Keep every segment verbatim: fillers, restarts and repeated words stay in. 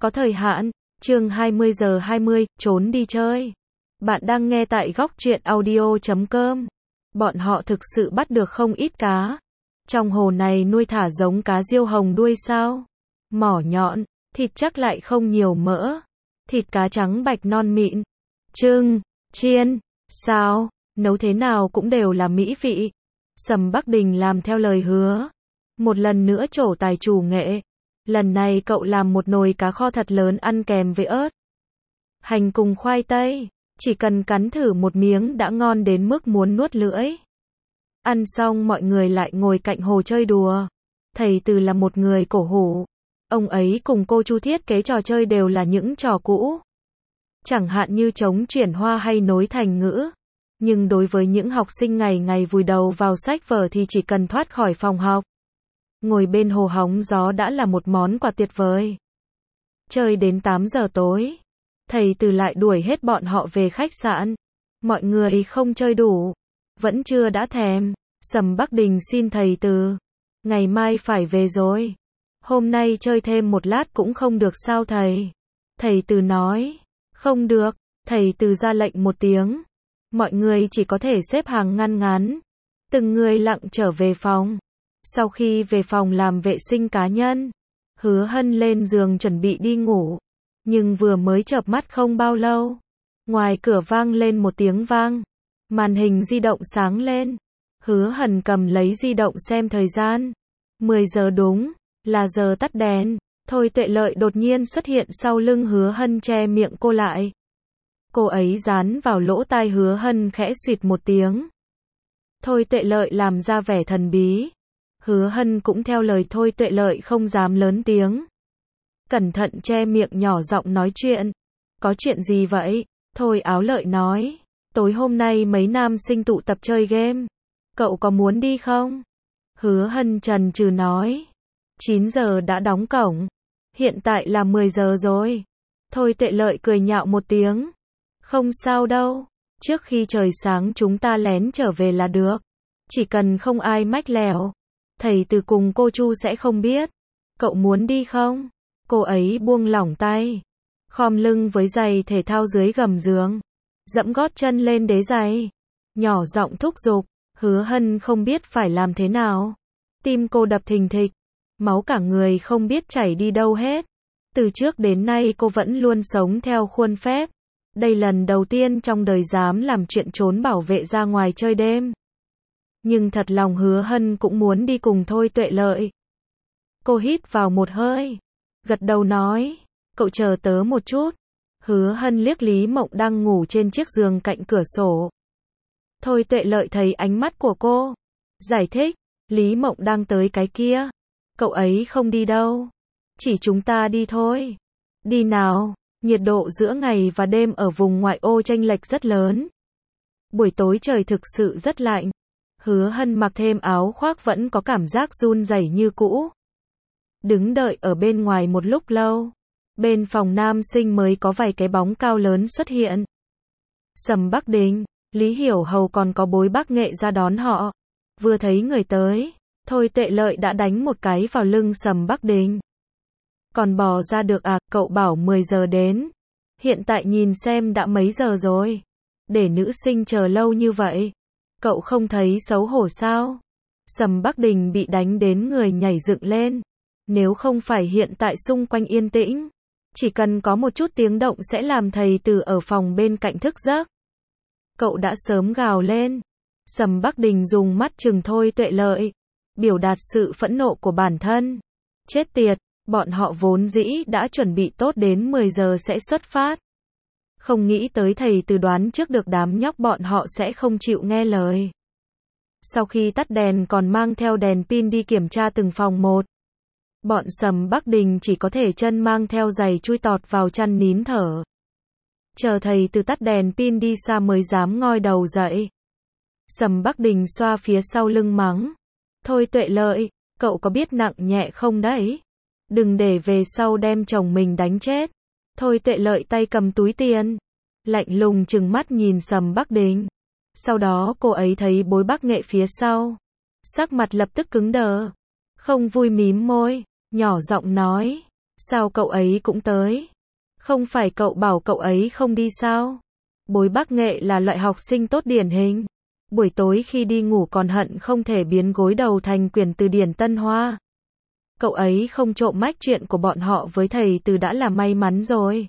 có thời hạn. Chương hai mươi giờ hai mươi, trốn đi chơi. Bạn đang nghe tại góc truyện audio chấm com. Bọn họ thực sự bắt được không ít cá. Trong hồ này nuôi thả giống cá diêu hồng đuôi sao. Mỏ nhọn, thịt chắc lại không nhiều mỡ. Thịt cá trắng bạch non mịn. Trưng, chiên, xào, nấu thế nào cũng đều là mỹ vị. Sầm Bắc Đình làm theo lời hứa. Một lần nữa trổ tài chủ nghệ. Lần này cậu làm một nồi cá kho thật lớn ăn kèm với ớt hành cùng khoai tây. Chỉ cần cắn thử một miếng đã ngon đến mức muốn nuốt lưỡi. Ăn xong mọi người lại ngồi cạnh hồ chơi đùa. Thầy Từ là một người cổ hủ. Ông ấy cùng cô Chu thiết kế trò chơi đều là những trò cũ. Chẳng hạn như trống chuyển hoa hay nối thành ngữ. Nhưng đối với những học sinh ngày ngày vùi đầu vào sách vở thì chỉ cần thoát khỏi phòng học, ngồi bên hồ hóng gió đã là một món quà tuyệt vời. Chơi đến tám giờ tối. Thầy Từ lại đuổi hết bọn họ về khách sạn. Mọi người không chơi đủ. Vẫn chưa đã thèm. Sầm Bắc Đình xin thầy Từ. Ngày mai phải về rồi. Hôm nay chơi thêm một lát cũng không được sao thầy? Thầy Từ nói. Không được. Thầy Từ ra lệnh một tiếng. Mọi người chỉ có thể xếp hàng ngăn ngắn. Từng người lặng trở về phòng. Sau khi về phòng làm vệ sinh cá nhân, Hứa Hân lên giường chuẩn bị đi ngủ. Nhưng vừa mới chợp mắt không bao lâu, ngoài cửa vang lên một tiếng vang. Màn hình di động sáng lên. Hứa Hân cầm lấy di động xem thời gian. mười giờ đúng, là giờ tắt đèn. Thôi Tuệ Lợi đột nhiên xuất hiện sau lưng Hứa Hân che miệng cô lại. Cô ấy dán vào lỗ tai Hứa Hân khẽ xuyệt một tiếng. Thôi Tuệ Lợi làm ra vẻ thần bí. Hứa Hân cũng theo lời Thôi Tuệ Lợi không dám lớn tiếng. Cẩn thận che miệng nhỏ giọng nói chuyện. Có chuyện gì vậy? Thôi Áo Lợi nói. Tối hôm nay mấy nam sinh tụ tập chơi game. Cậu có muốn đi không? Hứa Hân chần chừ nói. chín giờ đã đóng cổng. Hiện tại là mười giờ rồi. Thôi Tuệ Lợi cười nhạo một tiếng. Không sao đâu. Trước khi trời sáng chúng ta lén trở về là được. Chỉ cần không ai mách lẻo. Thầy Từ cùng cô Chu sẽ không biết. Cậu muốn đi không? Cô ấy buông lỏng tay. Khom lưng với giày thể thao dưới gầm giường. Dẫm gót chân lên đế giày. Nhỏ giọng thúc giục. Hứa Hân không biết phải làm thế nào. Tim cô đập thình thịch. Máu cả người không biết chảy đi đâu hết. Từ trước đến nay cô vẫn luôn sống theo khuôn phép. Đây lần đầu tiên trong đời dám làm chuyện trốn bảo vệ ra ngoài chơi đêm. Nhưng thật lòng Hứa Hân cũng muốn đi cùng Thôi Tuệ Lợi. Cô hít vào một hơi. Gật đầu nói. Cậu chờ tớ một chút. Hứa Hân liếc Lý Mộng đang ngủ trên chiếc giường cạnh cửa sổ. Thôi Tuệ Lợi thấy ánh mắt của cô. Giải thích. Lý Mộng đang tới cái kia. Cậu ấy không đi đâu. Chỉ chúng ta đi thôi. Đi nào. Nhiệt độ giữa ngày và đêm ở vùng ngoại ô chênh lệch rất lớn. Buổi tối trời thực sự rất lạnh. Hứa Hân mặc thêm áo khoác vẫn có cảm giác run rẩy như cũ. Đứng đợi ở bên ngoài một lúc lâu. Bên phòng nam sinh mới có vài cái bóng cao lớn xuất hiện. Sầm Bắc Đình, Lý Hiểu Hầu còn có Bối Bác Nghệ ra đón họ. Vừa thấy người tới, Thôi Tuệ Lợi đã đánh một cái vào lưng Sầm Bắc Đình. Còn bò ra được à, cậu bảo mười giờ đến. Hiện tại nhìn xem đã mấy giờ rồi. Để nữ sinh chờ lâu như vậy. Cậu không thấy xấu hổ sao? Sầm Bắc Đình bị đánh đến người nhảy dựng lên. Nếu không phải hiện tại xung quanh yên tĩnh, chỉ cần có một chút tiếng động sẽ làm thầy Từ ở phòng bên cạnh thức giấc. Cậu đã sớm gào lên. Sầm Bắc Đình dùng mắt trừng Thôi Tuệ Lợi, biểu đạt sự phẫn nộ của bản thân. Chết tiệt, bọn họ vốn dĩ đã chuẩn bị tốt đến mười giờ sẽ xuất phát. Không nghĩ tới thầy Từ đoán trước được đám nhóc bọn họ sẽ không chịu nghe lời. Sau khi tắt đèn còn mang theo đèn pin đi kiểm tra từng phòng một. Bọn Sầm Bắc Đình chỉ có thể chân mang theo giày chui tọt vào chăn nín thở. Chờ thầy Từ tắt đèn pin đi xa mới dám ngoi đầu dậy. Sầm Bắc Đình xoa phía sau lưng mắng. Thôi Tuệ Lợi, cậu có biết nặng nhẹ không đấy? Đừng để về sau đem chồng mình đánh chết. Thôi Tuệ Lợi tay cầm túi tiền. Lạnh lùng trừng mắt nhìn Sầm Bắc Đình. Sau đó cô ấy thấy Bối Bác Nghệ phía sau. Sắc mặt lập tức cứng đờ. Không vui mím môi, nhỏ giọng nói. Sao cậu ấy cũng tới? Không phải cậu bảo cậu ấy không đi sao? Bối Bác Nghệ là loại học sinh tốt điển hình. Buổi tối khi đi ngủ còn hận không thể biến gối đầu thành quyển từ điển Tân Hoa. Cậu ấy không trộm mách chuyện của bọn họ với thầy Từ đã là may mắn rồi.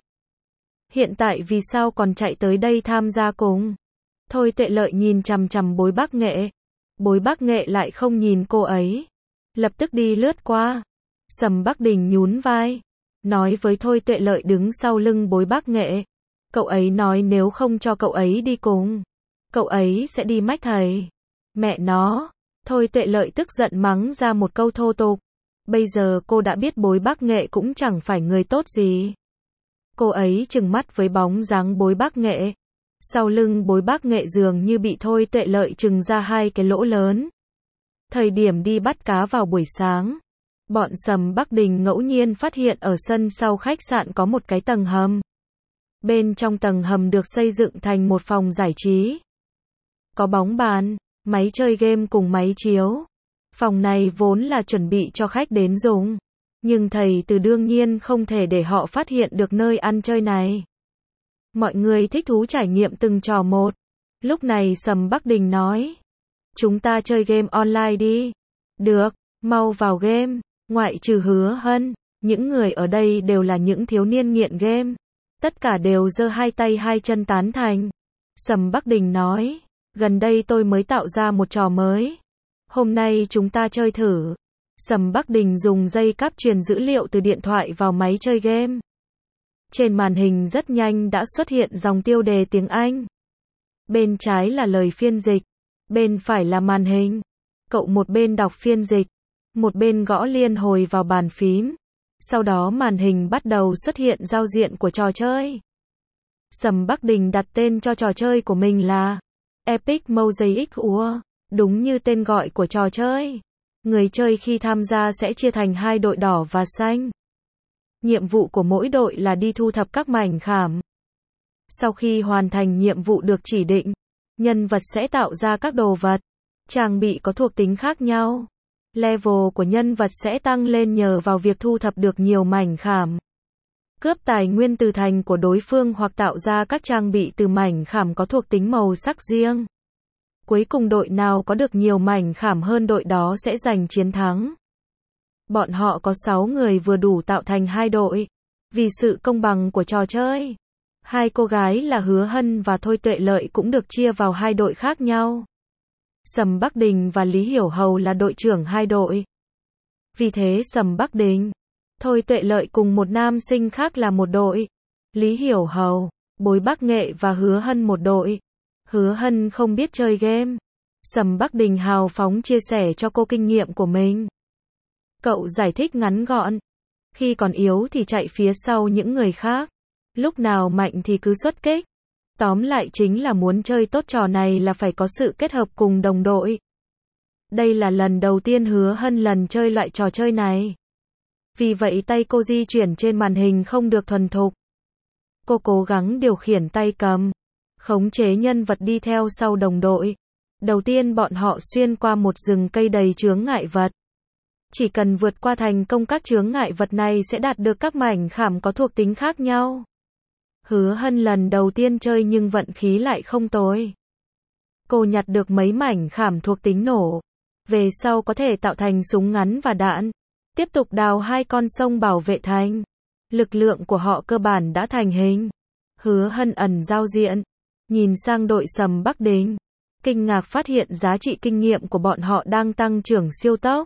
Hiện tại vì sao còn chạy tới đây tham gia cùng? Thôi Tuệ Lợi nhìn chằm chằm Bối Bác Nghệ. Bối Bác Nghệ lại không nhìn cô ấy. Lập tức đi lướt qua. Sầm Bắc Đình nhún vai. Nói với Thôi Tuệ Lợi đứng sau lưng Bối Bác Nghệ. Cậu ấy nói nếu không cho cậu ấy đi cùng, cậu ấy sẽ đi mách thầy. Mẹ nó. Thôi Tuệ Lợi tức giận mắng ra một câu thô tục. Bây giờ cô đã biết Bối Bác Nghệ cũng chẳng phải người tốt gì. Cô ấy trừng mắt với bóng dáng Bối Bác Nghệ. Sau lưng Bối Bác Nghệ dường như bị Thôi Tuệ Lợi trừng ra hai cái lỗ lớn. Thời điểm đi bắt cá vào buổi sáng, bọn Sầm Bắc Đình ngẫu nhiên phát hiện ở sân sau khách sạn có một cái tầng hầm. Bên trong tầng hầm được xây dựng thành một phòng giải trí. Có bóng bàn, máy chơi game cùng máy chiếu. Phòng này vốn là chuẩn bị cho khách đến dùng. Nhưng thầy Từ đương nhiên không thể để họ phát hiện được nơi ăn chơi này. Mọi người thích thú trải nghiệm từng trò một. Lúc này Sầm Bắc Đình nói. Chúng ta chơi game online đi. Được, mau vào game. Ngoại trừ Hứa Hân, những người ở đây đều là những thiếu niên nghiện game. Tất cả đều giơ hai tay hai chân tán thành. Sầm Bắc Đình nói. Gần đây tôi mới tạo ra một trò mới. Hôm nay chúng ta chơi thử. Sầm Bắc Đình dùng dây cáp truyền dữ liệu từ điện thoại vào máy chơi game. Trên màn hình rất nhanh đã xuất hiện dòng tiêu đề tiếng Anh. Bên trái là lời phiên dịch. Bên phải là màn hình. Cậu một bên đọc phiên dịch, một bên gõ liên hồi vào bàn phím. Sau đó màn hình bắt đầu xuất hiện giao diện của trò chơi. Sầm Bắc Đình đặt tên cho trò chơi của mình là Epic Mosaic War, đúng như tên gọi của trò chơi. Người chơi khi tham gia sẽ chia thành hai đội đỏ và xanh. Nhiệm vụ của mỗi đội là đi thu thập các mảnh khảm. Sau khi hoàn thành nhiệm vụ được chỉ định, nhân vật sẽ tạo ra các đồ vật, trang bị có thuộc tính khác nhau. Level của nhân vật sẽ tăng lên nhờ vào việc thu thập được nhiều mảnh khảm, cướp tài nguyên từ thành của đối phương hoặc tạo ra các trang bị từ mảnh khảm có thuộc tính màu sắc riêng. Cuối cùng đội nào có được nhiều mảnh khảm hơn đội đó sẽ giành chiến thắng. Bọn họ có sáu người vừa đủ tạo thành hai đội. Vì sự công bằng của trò chơi, hai cô gái là Hứa Hân và Thôi Tuệ Lợi cũng được chia vào hai đội khác nhau. Sầm Bắc Đình và Lý Hiểu Hầu là đội trưởng hai đội. Vì thế Sầm Bắc Đình, Thôi Tuệ Lợi cùng một nam sinh khác là một đội. Lý Hiểu Hầu, Bối Bác Nghệ và Hứa Hân một đội. Hứa Hân không biết chơi game. Sầm Bắc Đình hào phóng chia sẻ cho cô kinh nghiệm của mình. Cậu giải thích ngắn gọn. Khi còn yếu thì chạy phía sau những người khác. Lúc nào mạnh thì cứ xuất kích. Tóm lại chính là muốn chơi tốt trò này là phải có sự kết hợp cùng đồng đội. Đây là lần đầu tiên Hứa Hân lần chơi loại trò chơi này. Vì vậy tay cô di chuyển trên màn hình không được thuần thục. Cô cố gắng điều khiển tay cầm, khống chế nhân vật đi theo sau đồng đội. Đầu tiên bọn họ xuyên qua một rừng cây đầy chướng ngại vật. Chỉ cần vượt qua thành công các chướng ngại vật này sẽ đạt được các mảnh khảm có thuộc tính khác nhau. Hứa Hân lần đầu tiên chơi nhưng vận khí lại không tồi. Cô nhặt được mấy mảnh khảm thuộc tính nổ. Về sau có thể tạo thành súng ngắn và đạn. Tiếp tục đào hai con sông bảo vệ thành. Lực lượng của họ cơ bản đã thành hình. Hứa Hân ẩn giao diện. Nhìn sang đội Sầm Bắc Đình. Kinh ngạc phát hiện giá trị kinh nghiệm của bọn họ đang tăng trưởng siêu tốc.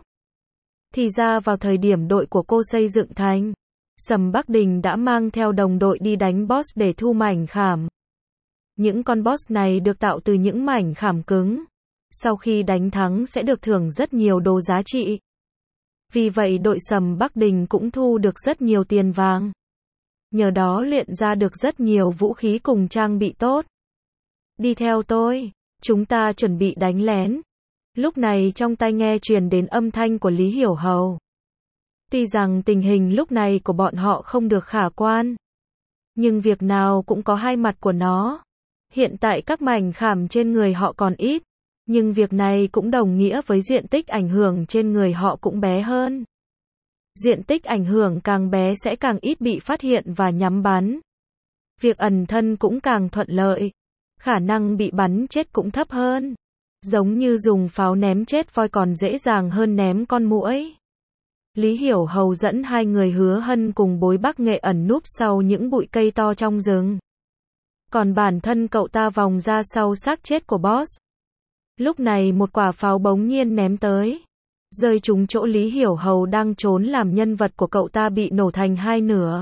Thì ra vào thời điểm đội của cô xây dựng thành, Sầm Bắc Đình đã mang theo đồng đội đi đánh boss để thu mảnh khảm. Những con boss này được tạo từ những mảnh khảm cứng. Sau khi đánh thắng sẽ được thưởng rất nhiều đồ giá trị. Vì vậy đội Sầm Bắc Đình cũng thu được rất nhiều tiền vàng. Nhờ đó luyện ra được rất nhiều vũ khí cùng trang bị tốt. Đi theo tôi, chúng ta chuẩn bị đánh lén. Lúc này trong tai nghe truyền đến âm thanh của Lý Hiểu Hầu. Tuy rằng tình hình lúc này của bọn họ không được khả quan, nhưng việc nào cũng có hai mặt của nó. Hiện tại các mảnh khảm trên người họ còn ít, nhưng việc này cũng đồng nghĩa với diện tích ảnh hưởng trên người họ cũng bé hơn. Diện tích ảnh hưởng càng bé sẽ càng ít bị phát hiện và nhắm bắn. Việc ẩn thân cũng càng thuận lợi. Khả năng bị bắn chết cũng thấp hơn. Giống như dùng pháo ném chết voi còn dễ dàng hơn ném con muỗi. Lý Hiểu Hầu dẫn hai người Hứa Hân cùng Bối Bắc Nghệ ẩn núp sau những bụi cây to trong rừng. Còn bản thân cậu ta vòng ra sau xác chết của boss. Lúc này một quả pháo bỗng nhiên ném tới. Rơi trúng chỗ Lý Hiểu Hầu đang trốn làm nhân vật của cậu ta bị nổ thành hai nửa.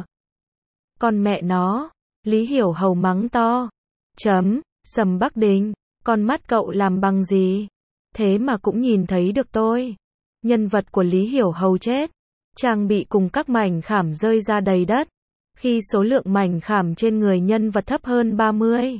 Con mẹ nó, Lý Hiểu Hầu mắng to. Chấm, Sầm Bắc Đình, con mắt cậu làm bằng gì? Thế mà cũng nhìn thấy được tôi. Nhân vật của Lý Hiểu Hầu chết. Trang bị cùng các mảnh khảm rơi ra đầy đất. Khi số lượng mảnh khảm trên người nhân vật thấp hơn ba mươi,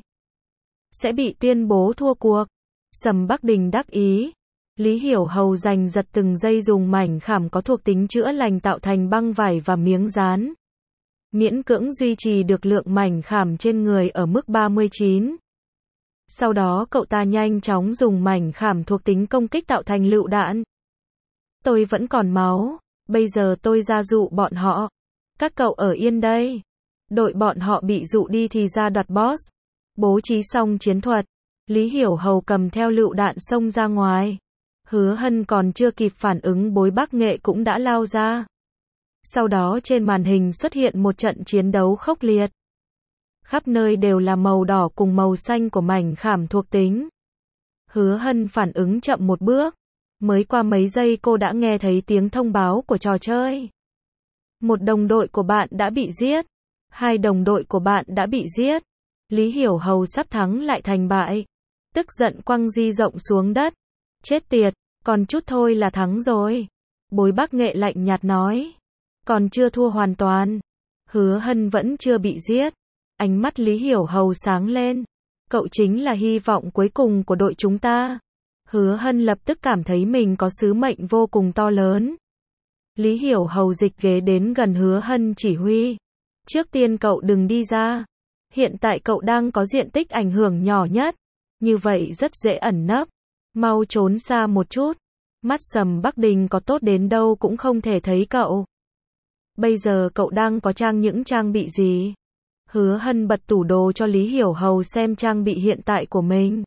sẽ bị tuyên bố thua cuộc. Sầm Bắc Đình đắc ý. Lý Hiểu Hầu giành giật từng giây dùng mảnh khảm có thuộc tính chữa lành tạo thành băng vải và miếng dán. Miễn cưỡng duy trì được lượng mảnh khảm trên người ở mức ba mươi chín. Sau đó cậu ta nhanh chóng dùng mảnh khảm thuộc tính công kích tạo thành lựu đạn. Tôi vẫn còn máu, bây giờ tôi ra dụ bọn họ. Các cậu ở yên đây. Đội bọn họ bị dụ đi thì ra đoạt boss. Bố trí xong chiến thuật. Lý Hiểu Hầu cầm theo lựu đạn xông ra ngoài. Hứa Hân còn chưa kịp phản ứng Bối Bắc Nghệ cũng đã lao ra. Sau đó trên màn hình xuất hiện một trận chiến đấu khốc liệt. Khắp nơi đều là màu đỏ cùng màu xanh của mảnh khảm thuộc tính. Hứa Hân phản ứng chậm một bước. Mới qua mấy giây cô đã nghe thấy tiếng thông báo của trò chơi. Một đồng đội của bạn đã bị giết. Hai đồng đội của bạn đã bị giết. Lý Hiểu Hầu sắp thắng lại thành bại. Tức giận quăng di rộng xuống đất. Chết tiệt, còn chút thôi là thắng rồi. Bối Bắc Nghệ lạnh nhạt nói. Còn chưa thua hoàn toàn. Hứa Hân vẫn chưa bị giết. Ánh mắt Lý Hiểu Hầu sáng lên. Cậu chính là hy vọng cuối cùng của đội chúng ta. Hứa Hân lập tức cảm thấy mình có sứ mệnh vô cùng to lớn. Lý Hiểu Hầu dịch ghế đến gần Hứa Hân chỉ huy. Trước tiên cậu đừng đi ra. Hiện tại cậu đang có diện tích ảnh hưởng nhỏ nhất. Như vậy rất dễ ẩn nấp. Mau trốn xa một chút. Mắt Sầm Bắc Đình có tốt đến đâu cũng không thể thấy cậu. Bây giờ cậu đang có trang những trang bị gì? Hứa Hân bật tủ đồ cho Lý Hiểu Hầu xem trang bị hiện tại của mình.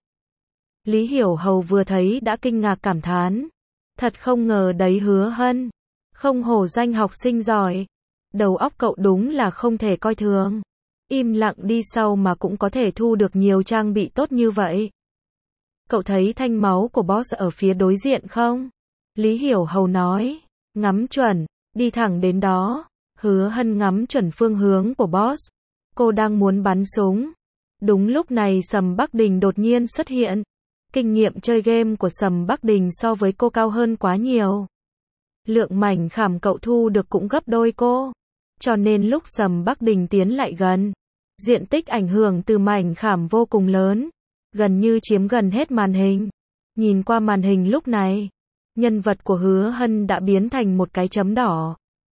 Lý Hiểu Hầu vừa thấy đã kinh ngạc cảm thán. Thật không ngờ đấy Hứa Hân. Không hổ danh học sinh giỏi. Đầu óc cậu đúng là không thể coi thường. Im lặng đi sau mà cũng có thể thu được nhiều trang bị tốt như vậy. Cậu thấy thanh máu của boss ở phía đối diện không? Lý Hiểu Hầu nói. Ngắm chuẩn, đi thẳng đến đó. Hứa Hân ngắm chuẩn phương hướng của boss. Cô đang muốn bắn súng. Đúng lúc này Sầm Bắc Đình đột nhiên xuất hiện. Kinh nghiệm chơi game của Sầm Bắc Đình so với cô cao hơn quá nhiều. Lượng mảnh khảm cậu thu được cũng gấp đôi cô. Cho nên lúc Sầm Bắc Đình tiến lại gần, diện tích ảnh hưởng từ mảnh khảm vô cùng lớn. Gần như chiếm gần hết màn hình. Nhìn qua màn hình lúc này, nhân vật của Hứa Hân đã biến thành một cái chấm đỏ.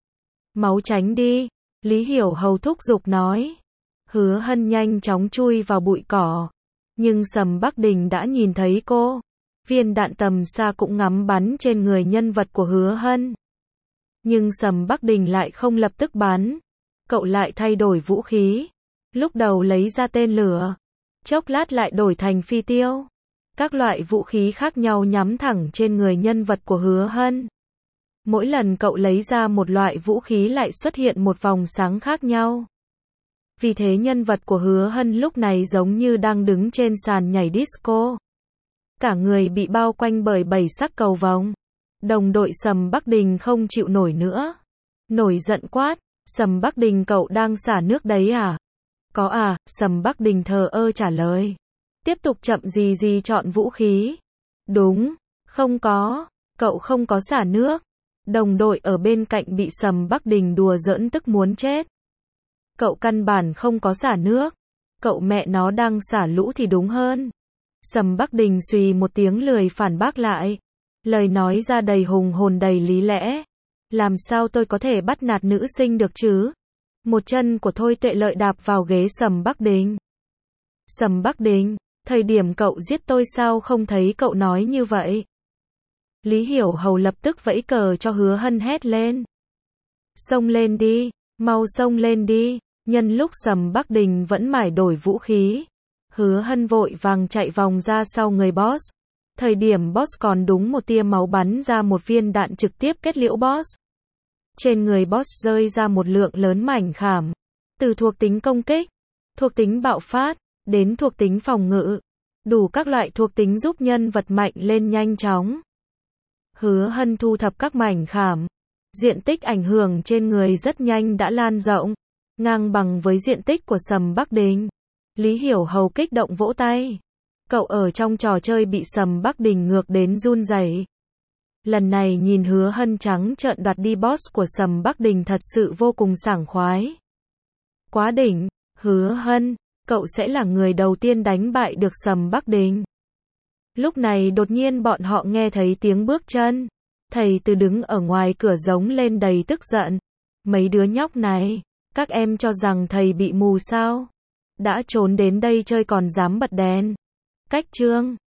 Máu tránh đi, Lý Hiểu Hầu thúc giục nói. Hứa Hân nhanh chóng chui vào bụi cỏ. Nhưng Sầm Bắc Đình đã nhìn thấy cô. Viên đạn tầm xa cũng ngắm bắn trên người nhân vật của Hứa Hân. Nhưng Sầm Bắc Đình lại không lập tức bắn. Cậu lại thay đổi vũ khí. Lúc đầu lấy ra tên lửa. Chốc lát lại đổi thành phi tiêu. Các loại vũ khí khác nhau nhắm thẳng trên người nhân vật của Hứa Hân. Mỗi lần cậu lấy ra một loại vũ khí lại xuất hiện một vòng sáng khác nhau. Vì thế nhân vật của Hứa Hân lúc này giống như đang đứng trên sàn nhảy disco. Cả người bị bao quanh bởi bảy sắc cầu vồng. Đồng đội Sầm Bắc Đình không chịu nổi nữa. Nổi giận quát. Sầm Bắc Đình cậu đang xả nước đấy à? Có à, Sầm Bắc Đình thờ ơ trả lời. Tiếp tục chậm gì gì chọn vũ khí. Đúng, không có, cậu không có xả nước. Đồng đội ở bên cạnh bị Sầm Bắc Đình đùa giỡn tức muốn chết. Cậu căn bản không có xả nước. Cậu mẹ nó đang xả lũ thì đúng hơn. Sầm Bắc Đình xùy một tiếng lười phản bác lại. Lời nói ra đầy hùng hồn đầy lý lẽ. Làm sao tôi có thể bắt nạt nữ sinh được chứ? Một chân của Thôi Tệ Lợi đạp vào ghế Sầm Bắc Đình. Sầm Bắc Đình, thời điểm cậu giết tôi sao không thấy cậu nói như vậy? Lý Hiểu Hầu lập tức vẫy cờ cho Hứa Hân hét lên. Xông lên đi, mau xông lên đi. Nhân lúc Sầm Bắc Đình vẫn mải đổi vũ khí, Hứa Hân vội vàng chạy vòng ra sau người boss. Thời điểm boss còn đúng một tia máu bắn ra một viên đạn trực tiếp kết liễu boss. Trên người boss rơi ra một lượng lớn mảnh khảm. Từ thuộc tính công kích, thuộc tính bạo phát, đến thuộc tính phòng ngự. Đủ các loại thuộc tính giúp nhân vật mạnh lên nhanh chóng. Hứa Hân thu thập các mảnh khảm. Diện tích ảnh hưởng trên người rất nhanh đã lan rộng, ngang bằng với diện tích của Sầm Bắc Đình. Lý Hiểu Hầu kích động vỗ tay. Cậu ở trong trò chơi bị Sầm Bắc Đình ngược đến run rẩy. Lần này nhìn Hứa Hân trắng trợn đoạt đi boss của Sầm Bắc Đình thật sự vô cùng sảng khoái. Quá đỉnh, Hứa Hân, cậu sẽ là người đầu tiên đánh bại được Sầm Bắc Đình. Lúc này đột nhiên bọn họ nghe thấy tiếng bước chân. Thầy Từ đứng ở ngoài cửa giống lên đầy tức giận. Mấy đứa nhóc này, các em cho rằng thầy bị mù sao? Đã trốn đến đây chơi còn dám bật đèn. Cách chương